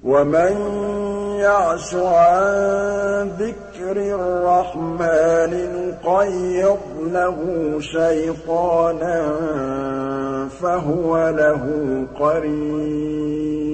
وَمَن يَعْشُ عَن ذِكْرِ الرَّحْمَٰنِ نُقَيِّضْ لَهُ شَيْطَانًا فَهُوَ لَهُ قَرِينٌ